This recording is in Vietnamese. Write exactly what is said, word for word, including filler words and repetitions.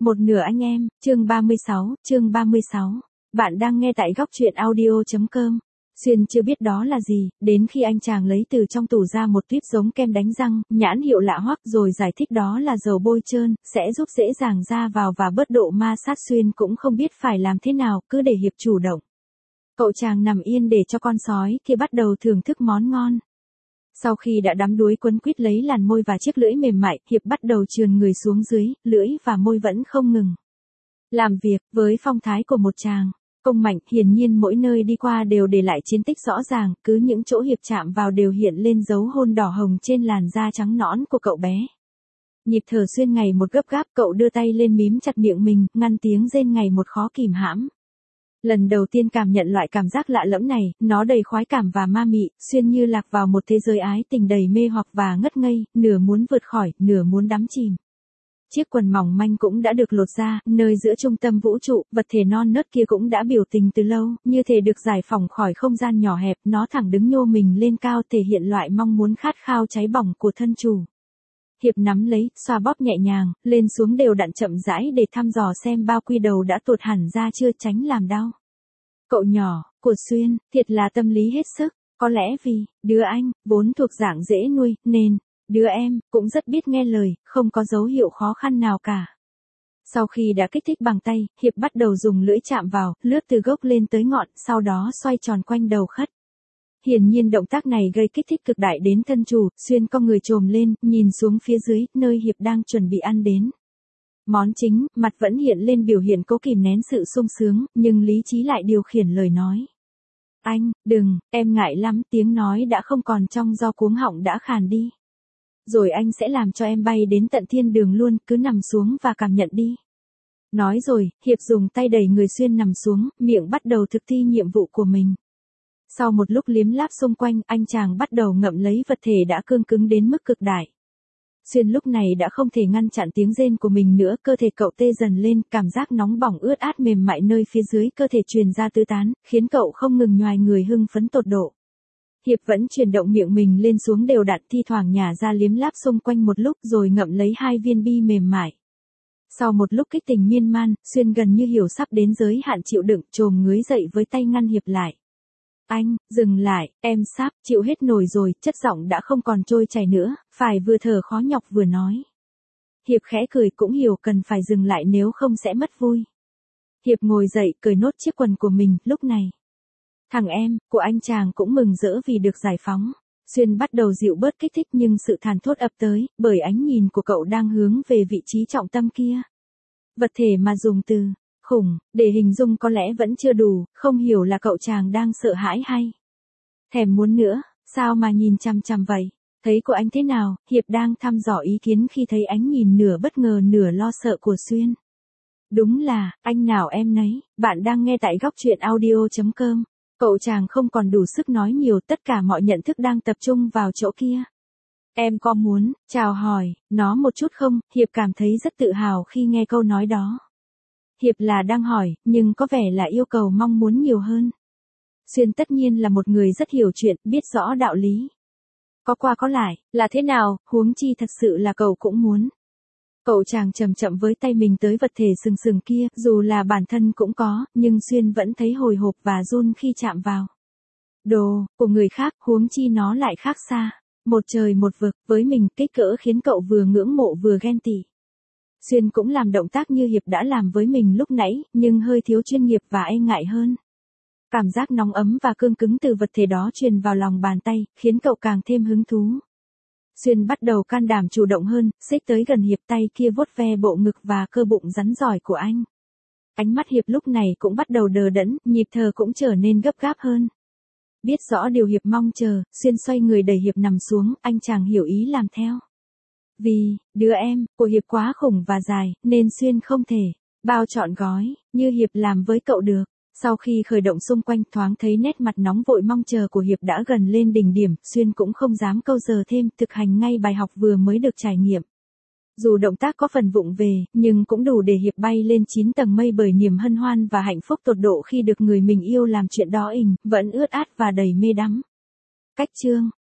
Một nửa anh em, chương ba mươi sáu, chương ba mươi sáu. Bạn đang nghe tại góc truyện audio chấm com. Xuyên chưa biết đó là gì, đến khi anh chàng lấy từ trong tủ ra một tuyếp giống kem đánh răng, nhãn hiệu lạ hoắc rồi giải thích đó là dầu bôi trơn, sẽ giúp dễ dàng ra vào và bớt độ ma sát. Xuyên cũng không biết phải làm thế nào, cứ để Hiệp chủ động. Cậu chàng nằm yên để cho con sói kia bắt đầu thưởng thức món ngon. Sau khi đã đắm đuối quấn quýt lấy làn môi và chiếc lưỡi mềm mại, Hiệp bắt đầu trườn người xuống dưới, lưỡi và môi vẫn không ngừng làm việc. Với phong thái của một chàng công mạnh, hiển nhiên mỗi nơi đi qua đều để lại chiến tích rõ ràng, cứ những chỗ Hiệp chạm vào đều hiện lên dấu hôn đỏ hồng trên làn da trắng nõn của cậu bé. Nhịp thở Xuyên ngày một gấp gáp, cậu đưa tay lên mím chặt miệng mình, ngăn tiếng rên ngày một khó kìm hãm. Lần đầu tiên cảm nhận loại cảm giác lạ lẫm này, nó đầy khoái cảm và ma mị. Xuyên như lạc vào một thế giới ái tình đầy mê hoặc và ngất ngây, nửa muốn vượt khỏi, nửa muốn đắm chìm. Chiếc quần mỏng manh cũng đã được lột ra, nơi giữa trung tâm vũ trụ, vật thể non nớt kia cũng đã biểu tình từ lâu, như thể được giải phóng khỏi không gian nhỏ hẹp, nó thẳng đứng nhô mình lên cao, thể hiện loại mong muốn khát khao cháy bỏng của thân chủ. Hiệp nắm lấy, xoa bóp nhẹ nhàng, lên xuống đều đặn chậm rãi để thăm dò xem bao quy đầu đã tuột hẳn ra chưa, tránh làm đau. Cậu nhỏ của Xuyên, thiệt là tâm lý hết sức, có lẽ vì đứa anh vốn thuộc dạng dễ nuôi, nên đứa em cũng rất biết nghe lời, không có dấu hiệu khó khăn nào cả. Sau khi đã kích thích bằng tay, Hiệp bắt đầu dùng lưỡi chạm vào, lướt từ gốc lên tới ngọn, sau đó xoay tròn quanh đầu khất. Hiển nhiên động tác này gây kích thích cực đại đến thân chủ. Xuyên cong người chồm lên, nhìn xuống phía dưới, nơi Hiệp đang chuẩn bị ăn đến món chính, mặt vẫn hiện lên biểu hiện cố kìm nén sự sung sướng, nhưng lý trí lại điều khiển lời nói. Anh, đừng, em ngại lắm, tiếng nói đã không còn trong do cuống họng đã khàn đi. Rồi anh sẽ làm cho em bay đến tận thiên đường luôn, cứ nằm xuống và cảm nhận đi. Nói rồi, Hiệp dùng tay đẩy người Xuyên nằm xuống, miệng bắt đầu thực thi nhiệm vụ của mình. Sau một lúc liếm láp xung quanh, anh chàng bắt đầu ngậm lấy vật thể đã cương cứng đến mức cực đại. Xuyên lúc này đã không thể ngăn chặn tiếng rên của mình nữa, cơ thể cậu tê dần lên, cảm giác nóng bỏng ướt át mềm mại nơi phía dưới cơ thể truyền ra tứ tán, khiến cậu không ngừng nhoài người hưng phấn tột độ. Hiệp vẫn chuyển động miệng mình lên xuống đều đặn, thi thoảng nhả ra liếm láp xung quanh một lúc rồi ngậm lấy hai viên bi mềm mại. Sau một lúc kích tình miên man, Xuyên gần như hiểu sắp đến giới hạn chịu đựng, chồm ngưới dậy với tay ngăn Hiệp lại. Anh, dừng lại, em sắp chịu hết nổi rồi, chất giọng đã không còn trôi chảy nữa, phải vừa thở khó nhọc vừa nói. Hiệp khẽ cười, cũng hiểu cần phải dừng lại nếu không sẽ mất vui. Hiệp ngồi dậy, cởi nốt chiếc quần của mình, lúc này thằng em của anh chàng cũng mừng rỡ vì được giải phóng. Xuyên bắt đầu dịu bớt kích thích, nhưng sự thàn thốt ập tới, bởi ánh nhìn của cậu đang hướng về vị trí trọng tâm kia. Vật thể mà dùng từ khủng để hình dung có lẽ vẫn chưa đủ, không hiểu là cậu chàng đang sợ hãi hay thèm muốn nữa. Sao mà nhìn chằm chằm vậy? Thấy của anh thế nào? Hiệp đang thăm dò ý kiến khi thấy ánh nhìn nửa bất ngờ nửa lo sợ của Xuyên. Đúng là, anh nào em nấy. Bạn đang nghe tại góc truyện audio chấm com. Cậu chàng không còn đủ sức nói nhiều, tất cả mọi nhận thức đang tập trung vào chỗ kia. Em có muốn chào hỏi nó một chút không? Hiệp cảm thấy rất tự hào khi nghe câu nói đó. Hiệp là đang hỏi, nhưng có vẻ là yêu cầu mong muốn nhiều hơn. Xuyên tất nhiên là một người rất hiểu chuyện, biết rõ đạo lý. Có qua có lại, là thế nào, huống chi thật sự là cậu cũng muốn. Cậu chàng chậm chậm với tay mình tới vật thể sừng sừng kia, dù là bản thân cũng có, nhưng Xuyên vẫn thấy hồi hộp và run khi chạm vào đồ của người khác, huống chi nó lại khác xa. Một trời một vực, với mình, kích cỡ khiến cậu vừa ngưỡng mộ vừa ghen tị. Xuyên cũng làm động tác như Hiệp đã làm với mình lúc nãy, nhưng hơi thiếu chuyên nghiệp và e ngại hơn. Cảm giác nóng ấm và cương cứng từ vật thể đó truyền vào lòng bàn tay, khiến cậu càng thêm hứng thú. Xuyên bắt đầu can đảm chủ động hơn, xích tới gần Hiệp, tay kia vuốt ve bộ ngực và cơ bụng rắn giỏi của anh. Ánh mắt Hiệp lúc này cũng bắt đầu đờ đẫn, nhịp thở cũng trở nên gấp gáp hơn. Biết rõ điều Hiệp mong chờ, Xuyên xoay người đẩy Hiệp nằm xuống, anh chàng hiểu ý làm theo. Vì đứa em của Hiệp quá khủng và dài, nên Xuyên không thể bao trọn gói như Hiệp làm với cậu được. Sau khi khởi động xung quanh, thoáng thấy nét mặt nóng vội mong chờ của Hiệp đã gần lên đỉnh điểm, Xuyên cũng không dám câu giờ thêm, thực hành ngay bài học vừa mới được trải nghiệm. Dù động tác có phần vụng về, nhưng cũng đủ để Hiệp bay lên chín tầng mây bởi niềm hân hoan và hạnh phúc tột độ khi được người mình yêu làm chuyện đó ình, vẫn ướt át và đầy mê đắm. Cách chương